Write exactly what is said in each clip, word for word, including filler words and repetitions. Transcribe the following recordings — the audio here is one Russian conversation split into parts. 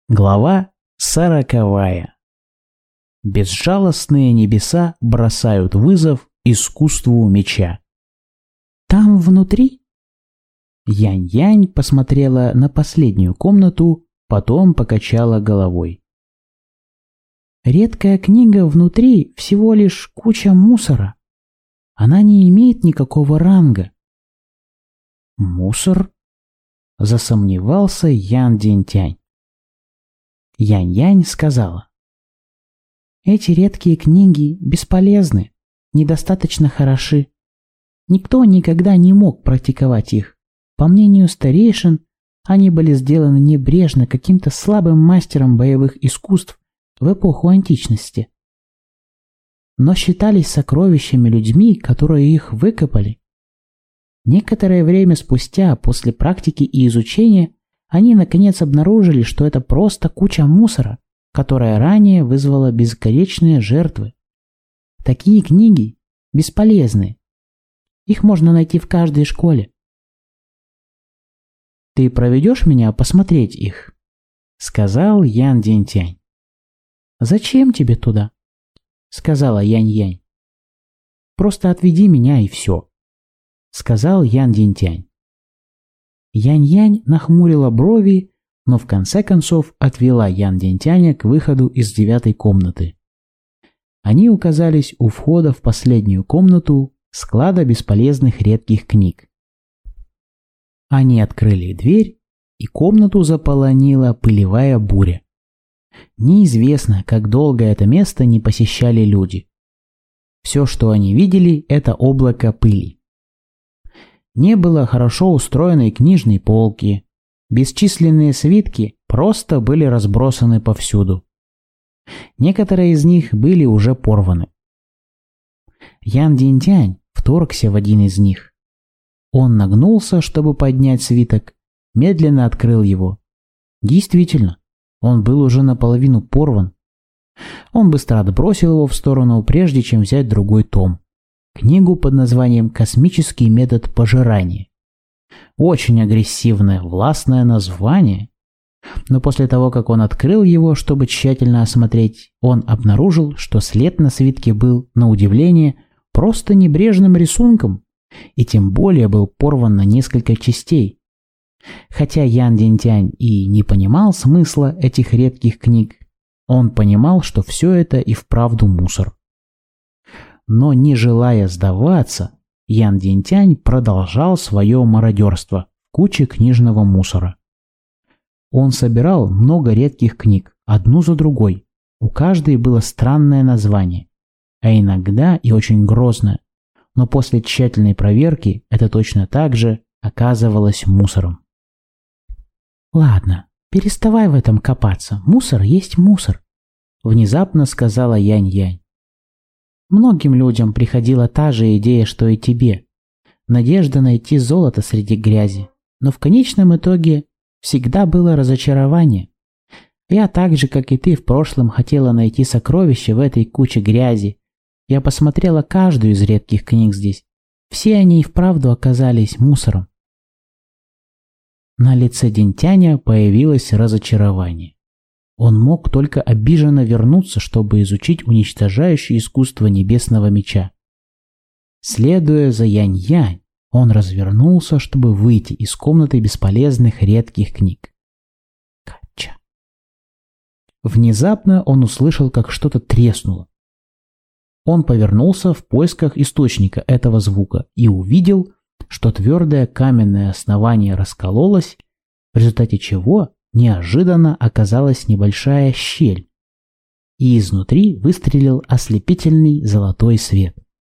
Глава сороковая. Безжалостные небеса бросают вызов искусству меча. Там внутри? Янь-Янь посмотрела на последнюю комнату, потом покачала головой. Редкая книга внутри всего лишь куча мусора. Она не имеет никакого ранга. Мусор? Засомневался Ян Динтянь. Янь-Янь сказала: «Эти редкие книги бесполезны, недостаточно хороши. Никто никогда не мог практиковать их. По мнению старейшин, они были сделаны небрежно каким-то слабым мастером боевых искусств в эпоху античности. Но считались сокровищами людьми, которые их выкопали. Некоторое время спустя, после практики и изучения, они наконец обнаружили, что это просто куча мусора, которая ранее вызвала бесконечные жертвы. Такие книги бесполезны. Их можно найти в каждой школе. «Ты проведешь меня посмотреть их?» — сказал Ян Динтянь. «Зачем тебе туда?» — сказала Янь-Янь. «Просто отведи меня и все», — сказал Ян Динтянь. Янь-Янь нахмурила брови, но в конце концов отвела Ян Динтяня к выходу из девятой комнаты. Они оказались у входа в последнюю комнату склада бесполезных редких книг. Они открыли дверь, и комнату заполонила пылевая буря. Неизвестно, как долго это место не посещали люди. Все, что они видели, это облако пыли. Не было хорошо устроенной книжной полки. Бесчисленные свитки просто были разбросаны повсюду. Некоторые из них были уже порваны. Ян Динтянь вторгся в один из них. Он нагнулся, чтобы поднять свиток, медленно открыл его. Действительно, он был уже наполовину порван. Он быстро отбросил его в сторону, прежде чем взять другой том. Книгу под названием «Космический метод пожирания». Очень агрессивное, властное название. Но после того, как он открыл его, чтобы тщательно осмотреть, он обнаружил, что след на свитке был, на удивление, просто небрежным рисунком, и тем более был порван на несколько частей. Хотя Ян Динтянь и не понимал смысла этих редких книг, он понимал, что все это и вправду мусор. Но не желая сдаваться, Ян Динтянь продолжал свое мародерство в куче книжного мусора. Он собирал много редких книг, одну за другой. У каждой было странное название, а иногда и очень грозное. Но после тщательной проверки это точно так же оказывалось мусором. «Ладно, переставай в этом копаться. Мусор есть мусор», — внезапно сказала Янь-Янь. Многим людям приходила та же идея, что и тебе. Надежда найти золото среди грязи. Но в конечном итоге всегда было разочарование. Я так же, как и ты, в прошлом хотела найти сокровища в этой куче грязи. Я посмотрела каждую из редких книг здесь. Все они и вправду оказались мусором. На лице Динтяня появилось разочарование. Он мог только обиженно вернуться, чтобы изучить уничтожающее искусство небесного меча. Следуя за Янь-Янь, он развернулся, чтобы выйти из комнаты бесполезных редких книг. Кача. Внезапно он услышал, как что-то треснуло. Он повернулся в поисках источника этого звука и увидел, что твердое каменное основание раскололось, в результате чего неожиданно оказалась небольшая щель, и изнутри выстрелил ослепительный золотой свет.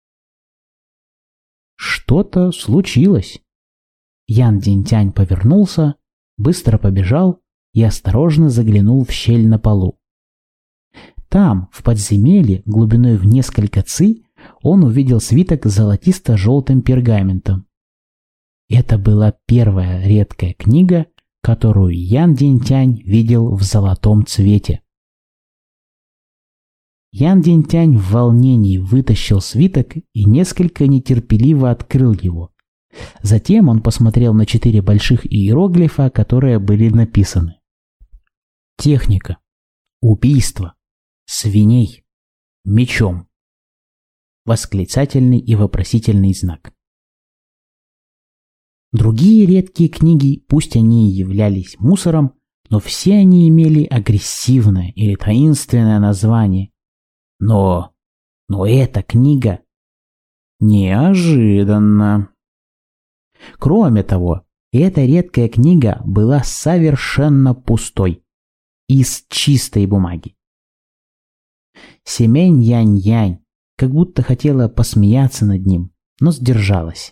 Что-то случилось. Ян Динтянь повернулся, быстро побежал и осторожно заглянул в щель на полу. Там, в подземелье, глубиной в несколько ци, он увидел свиток с золотисто-желтым пергаментом. Это была первая редкая книга, которую Ян Динтянь видел в золотом цвете. Ян Динтянь в волнении вытащил свиток и несколько нетерпеливо открыл его. Затем он посмотрел на четыре больших иероглифа, которые были написаны. Техника. Убийство. Свиней. Мечом. Восклицательный и вопросительный знак. Другие редкие книги, пусть они и являлись мусором, но все они имели агрессивное или таинственное название. Но... но эта книга... Неожиданно. Кроме того, эта редкая книга была совершенно пустой. Из чистой бумаги. Семень Янь-Янь как будто хотела посмеяться над ним, но сдержалась.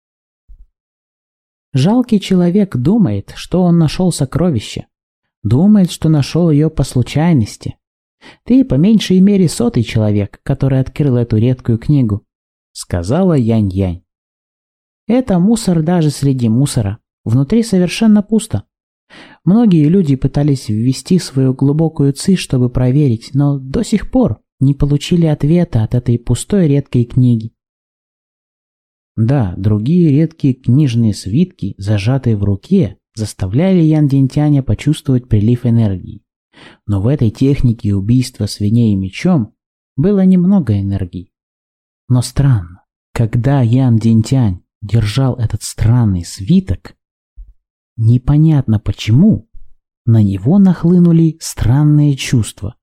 Жалкий человек думает, что он нашел сокровище. Думает, что нашел ее по случайности. Ты по меньшей мере сотый человек, который открыл эту редкую книгу, сказала Янь-Янь. Это мусор даже среди мусора. Внутри совершенно пусто. Многие люди пытались ввести свою глубокую ци, чтобы проверить, но до сих пор не получили ответа от этой пустой редкой книги. Да, другие редкие книжные свитки, зажатые в руке, заставляли Ян Динтяня почувствовать прилив энергии. Но в этой технике убийства свиней мечом было немного энергии. Но странно, когда Ян Динтянь держал этот странный свиток, непонятно почему, на него нахлынули странные чувства.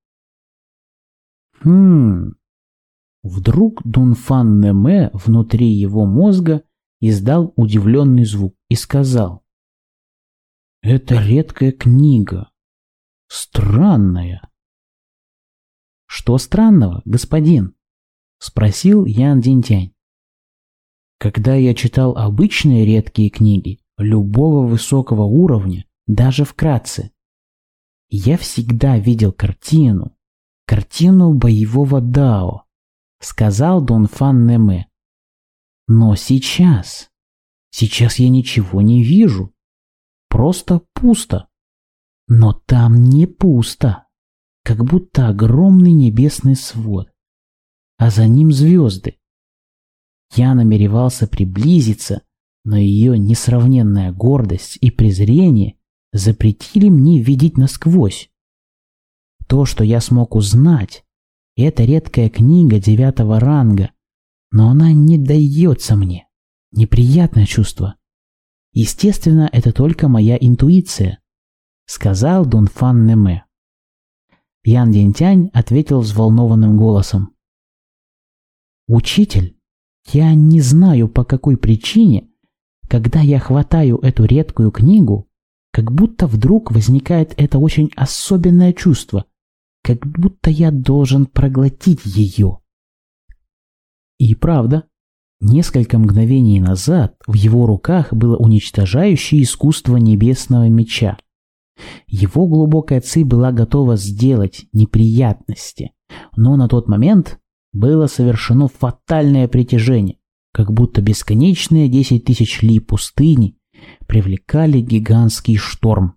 Хм... Вдруг Дунфан Нэмэ внутри его мозга издал удивленный звук и сказал: «Это редкая книга. Странная». «Что странного, господин?» — спросил Ян Динтянь. «Когда я читал обычные редкие книги, любого высокого уровня, даже вкратце, я всегда видел картину, картину боевого дао», — сказал Дунфан Нэмэ. «Но сейчас, сейчас я ничего не вижу, просто пусто. Но там не пусто, как будто огромный небесный свод, а за ним звезды». Я намеревался приблизиться, но ее несравненная гордость и презрение запретили мне видеть насквозь. То, что я смог узнать, это редкая книга девятого ранга, но она не дается мне. Неприятное чувство. Естественно, это только моя интуиция, сказал Дунфан Нэмэ. Ян Динтянь ответил взволнованным голосом: «Учитель, я не знаю, по какой причине, когда я хватаю эту редкую книгу, как будто вдруг возникает это очень особенное чувство, как будто я должен проглотить ее». И правда, несколько мгновений назад в его руках было уничтожающее искусство небесного меча. Его глубокая ци была готова сделать неприятности, но на тот момент было совершено фатальное притяжение, как будто бесконечные десять тысяч ли пустыни привлекали гигантский шторм.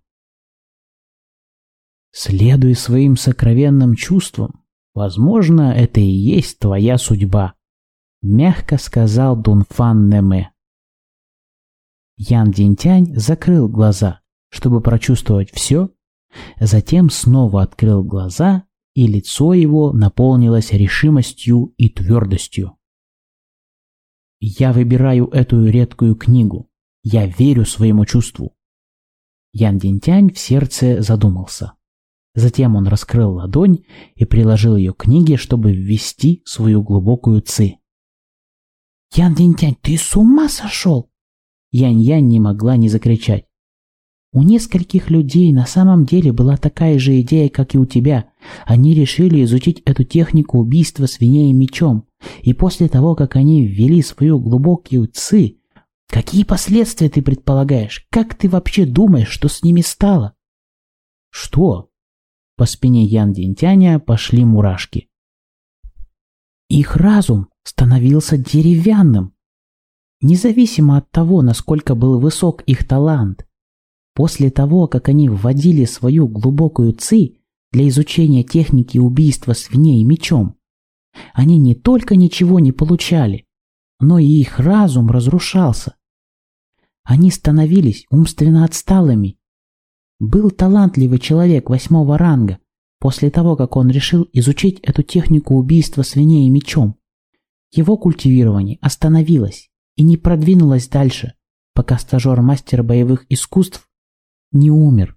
«Следуй своим сокровенным чувствам. Возможно, это и есть твоя судьба», — мягко сказал Дунфан Нэмэ. Ян Динтянь закрыл глаза, чтобы прочувствовать все, затем снова открыл глаза, и лицо его наполнилось решимостью и твердостью. «Я выбираю эту редкую книгу. Я верю своему чувству». Ян Динтянь в сердце задумался. Затем он раскрыл ладонь и приложил ее к книге, чтобы ввести свою глубокую ци. «Ян Динтянь, ты с ума сошел?» Янь-Янь не могла не закричать. «У нескольких людей на самом деле была такая же идея, как и у тебя. Они решили изучить эту технику убийства свиней мечом, и после того, как они ввели свою глубокую ци, какие последствия ты предполагаешь? Как ты вообще думаешь, что с ними стало?» «Что?» По спине Ян Динтяня пошли мурашки. «Их разум становился деревянным. Независимо от того, насколько был высок их талант. После того, как они вводили свою глубокую ци для изучения техники убийства свиней мечом, они не только ничего не получали, но и их разум разрушался. Они становились умственно отсталыми. Был талантливый человек восьмого ранга после того, как он решил изучить эту технику убийства свиней мечом. Его культивирование остановилось и не продвинулось дальше, пока стажер-мастер боевых искусств не умер.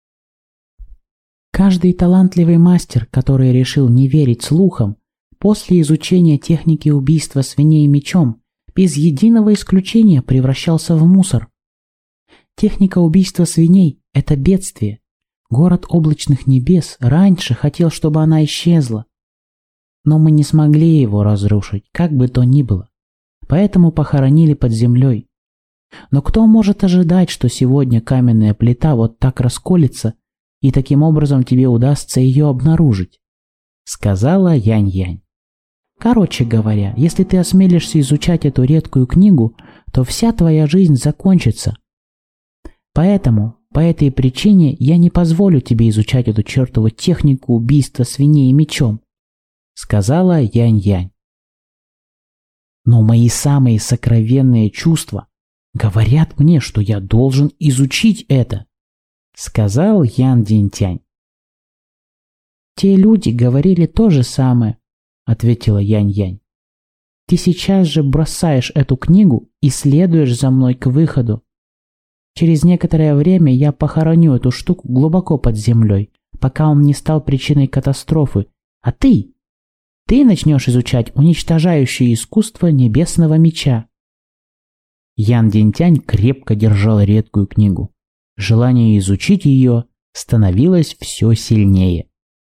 Каждый талантливый мастер, который решил не верить слухам, после изучения техники убийства свиней мечом, без единого исключения превращался в мусор. Техника убийства свиней – это бедствие. Город облачных небес раньше хотел, чтобы она исчезла. Но мы не смогли его разрушить, как бы то ни было. Поэтому похоронили под землей. Но кто может ожидать, что сегодня каменная плита вот так расколется, и таким образом тебе удастся ее обнаружить? Сказала Янь-Янь. Короче говоря, если ты осмелишься изучать эту редкую книгу, то вся твоя жизнь закончится. Поэтому, по этой причине, я не позволю тебе изучать эту чертову технику убийства свиней мечом, сказала Янь-Янь. Но мои самые сокровенные чувства говорят мне, что я должен изучить это, сказал Ян Динтянь. Те люди говорили то же самое, ответила Янь-Янь. Ты сейчас же бросаешь эту книгу и следуешь за мной к выходу. Через некоторое время я похороню эту штуку глубоко под землей, пока он не стал причиной катастрофы. А ты? Ты начнешь изучать уничтожающее искусство небесного меча. Ян Динтянь крепко держал редкую книгу. Желание изучить ее становилось все сильнее.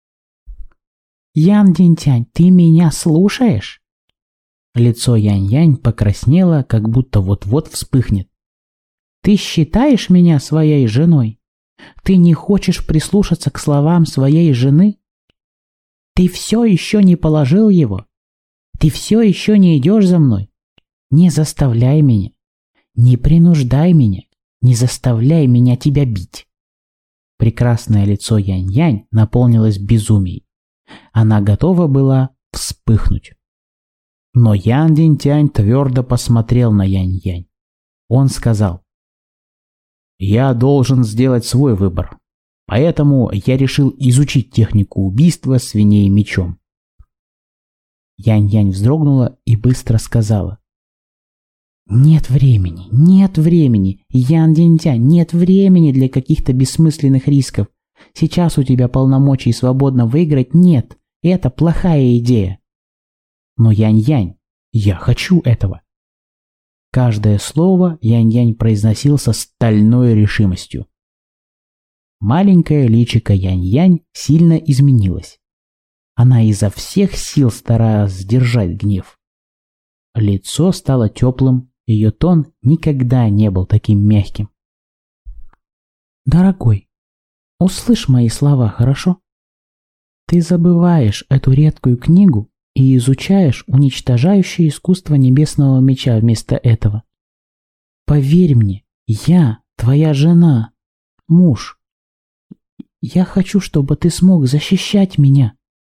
«Ян Динтянь, ты меня слушаешь?» Лицо Янь-Янь покраснело, как будто вот-вот вспыхнет. «Ты считаешь меня своей женой? Ты не хочешь прислушаться к словам своей жены? Ты все еще не положил его? Ты все еще не идешь за мной? Не заставляй меня. Не принуждай меня. Не заставляй меня тебя бить». Прекрасное лицо Янь-Янь наполнилось безумием. Она готова была вспыхнуть. Но Ян Динтянь твердо посмотрел на Янь-Янь. Он сказал: «Я должен сделать свой выбор, поэтому я решил изучить технику убийства свиней мечом». Янь-Янь вздрогнула и быстро сказала: «Нет времени, нет времени, Ян Динтянь, нет времени для каких-то бессмысленных рисков. Сейчас у тебя полномочий свободно выиграть нет, это плохая идея». «Но Янь-Янь, я хочу этого». Каждое слово Янь-Янь произносил со стальной решимостью. Маленькое личико Янь-Янь сильно изменилось. Она изо всех сил старалась сдержать гнев. Лицо стало теплым, ее тон никогда не был таким мягким. «Дорогой, услышь мои слова, хорошо? Ты забываешь эту редкую книгу и изучаешь уничтожающее искусство небесного меча вместо этого. Поверь мне, я твоя жена, муж. Я хочу, чтобы ты смог защищать меня».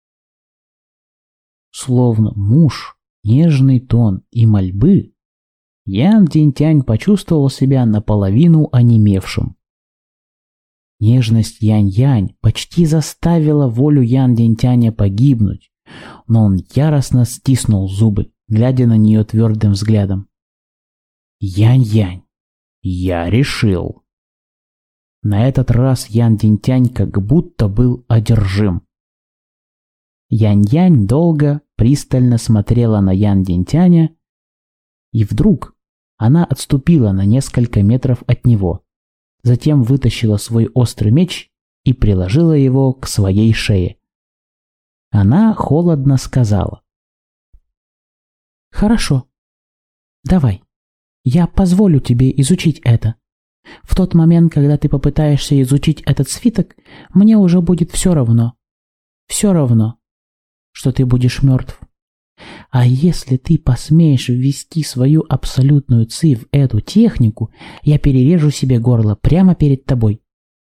Словно муж, нежный тон и мольбы, Ян Динтянь почувствовал себя наполовину онемевшим. Нежность Янь-Янь почти заставила волю Ян Динтяня погибнуть, но он яростно стиснул зубы, глядя на нее твердым взглядом. «Янь-Янь, я решил». На этот раз Ян Динтянь как будто был одержим. Янь-Янь долго, пристально смотрела на Ян Динтяня, и вдруг она отступила на несколько метров от него. Затем вытащила свой острый меч и приложила его к своей шее. Она холодно сказала: «Хорошо, давай, я позволю тебе изучить это. В тот момент, когда ты попытаешься изучить этот свиток, мне уже будет все равно. Все равно, что ты будешь мертв. А если ты посмеешь ввести свою абсолютную ци в эту технику, я перережу себе горло прямо перед тобой».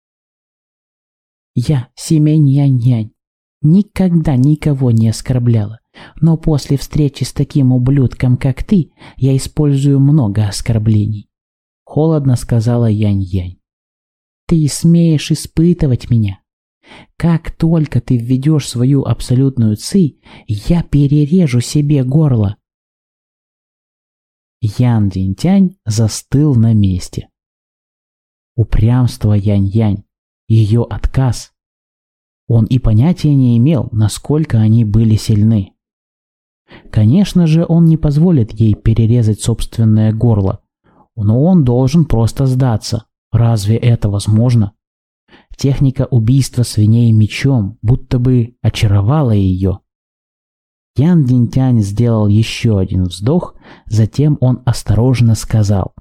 Я, Семень Янь-Янь, никогда никого не оскорбляла, но после встречи с таким ублюдком, как ты, я использую много оскорблений. Холодно сказала Янь-Янь. Ты смеешь испытывать меня? Как только ты введешь свою абсолютную ци, я перережу себе горло. Ян Динтянь застыл на месте. Упрямство Янь-Янь, ее отказ. Он и понятия не имел, насколько они были сильны. Конечно же, он не позволит ей перерезать собственное горло, но он должен просто сдаться. Разве это возможно? Техника убийства свиней мечом будто бы очаровала ее. Ян Динтянь сделал еще один вздох, затем он осторожно сказал: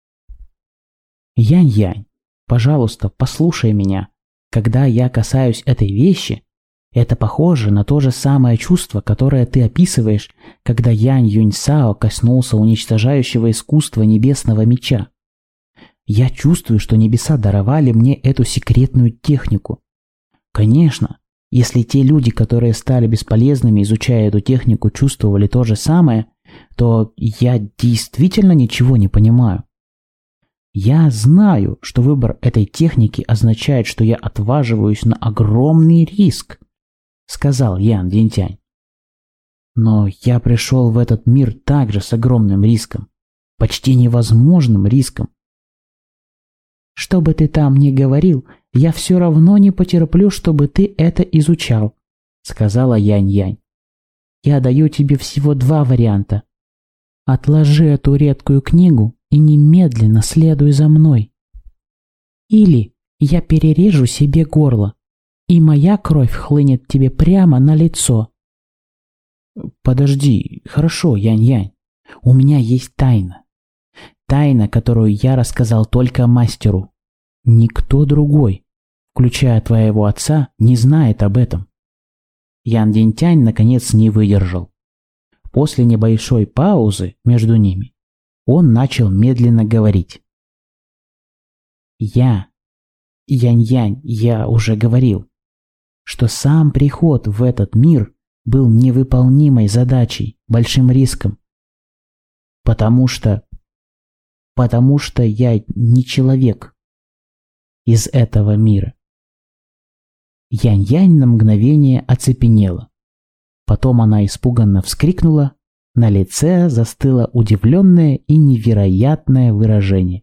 «Янь-Янь, пожалуйста, послушай меня. Когда я касаюсь этой вещи, это похоже на то же самое чувство, которое ты описываешь, когда Янь Юньсао коснулся уничтожающего искусства небесного меча. Я чувствую, что небеса даровали мне эту секретную технику. Конечно, если те люди, которые стали бесполезными, изучая эту технику, чувствовали то же самое, то я действительно ничего не понимаю. Я знаю, что выбор этой техники означает, что я отваживаюсь на огромный риск», — сказал Ян Динтянь. «Но я пришел в этот мир также с огромным риском, почти невозможным риском. Что бы ты там ни говорил, я все равно не потерплю, чтобы ты это изучал», — сказала Янь-Янь. «Я даю тебе всего два варианта. Отложи эту редкую книгу и немедленно следуй за мной. Или я перережу себе горло, и моя кровь хлынет тебе прямо на лицо». «Подожди, хорошо, Янь-Янь, у меня есть тайна. Тайна, которую я рассказал только мастеру. Никто другой, включая твоего отца, не знает об этом». Ян Динтянь наконец не выдержал. После небольшой паузы между ними он начал медленно говорить. «Я, Янь-Янь, я уже говорил, что сам приход в этот мир был невыполнимой задачей, большим риском. Потому что... Потому что я не человек из этого мира». Янь-Янь на мгновение оцепенела. Потом она испуганно вскрикнула, на лице застыло удивленное и невероятное выражение.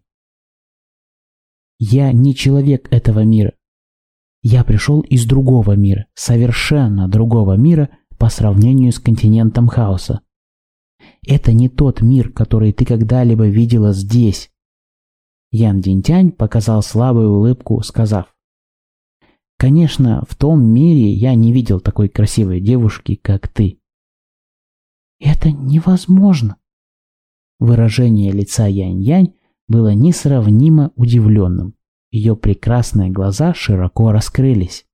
«Я не человек этого мира. Я пришел из другого мира, совершенно другого мира по сравнению с континентом хаоса. Это не тот мир, который ты когда-либо видела здесь». Ян Динтянь показал слабую улыбку, сказав: «Конечно, в том мире я не видел такой красивой девушки, как ты». «Это невозможно!» Выражение лица Янь-Янь было несравнимо удивленным. Ее прекрасные глаза широко раскрылись.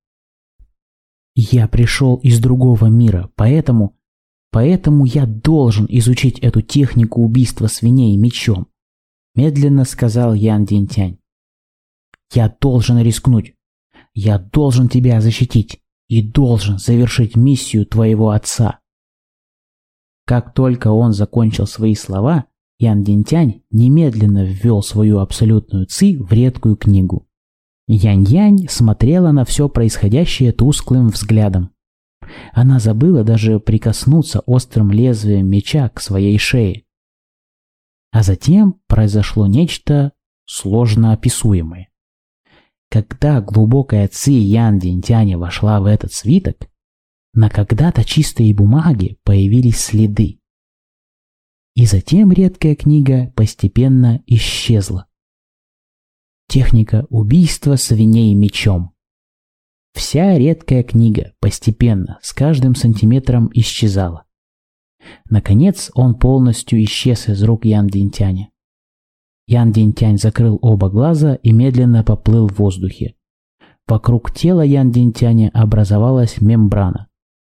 «Я пришел из другого мира, поэтому... Поэтому я должен изучить эту технику убийства свиней мечом», медленно сказал Ян Динтянь. «Я должен рискнуть. Я должен тебя защитить и должен завершить миссию твоего отца». Как только он закончил свои слова, Ян Динтянь немедленно ввел свою абсолютную ци в редкую книгу. Янь-Янь смотрела на все происходящее тусклым взглядом. Она забыла даже прикоснуться острым лезвием меча к своей шее. А затем произошло нечто сложно описуемое. Когда глубокая ци Ян Динтяня вошла в этот свиток, на когда-то чистой бумаге появились следы. И затем редкая книга постепенно исчезла. Техника убийства свиней мечом. Вся редкая книга постепенно, с каждым сантиметром исчезала. Наконец он полностью исчез из рук Ян Динтяня. Ян Динтянь закрыл оба глаза и медленно поплыл в воздухе. Вокруг тела Ян Динтяня образовалась мембрана.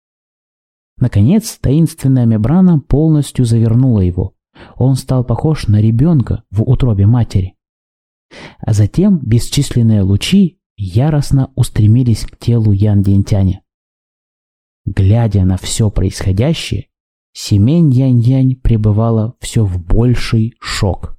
Наконец, таинственная мембрана полностью завернула его. Он стал похож на ребенка в утробе матери. А затем бесчисленные лучи яростно устремились к телу Ян Динтяня. Глядя на все происходящее, Семень Янь-Янь пребывала все в больший шок.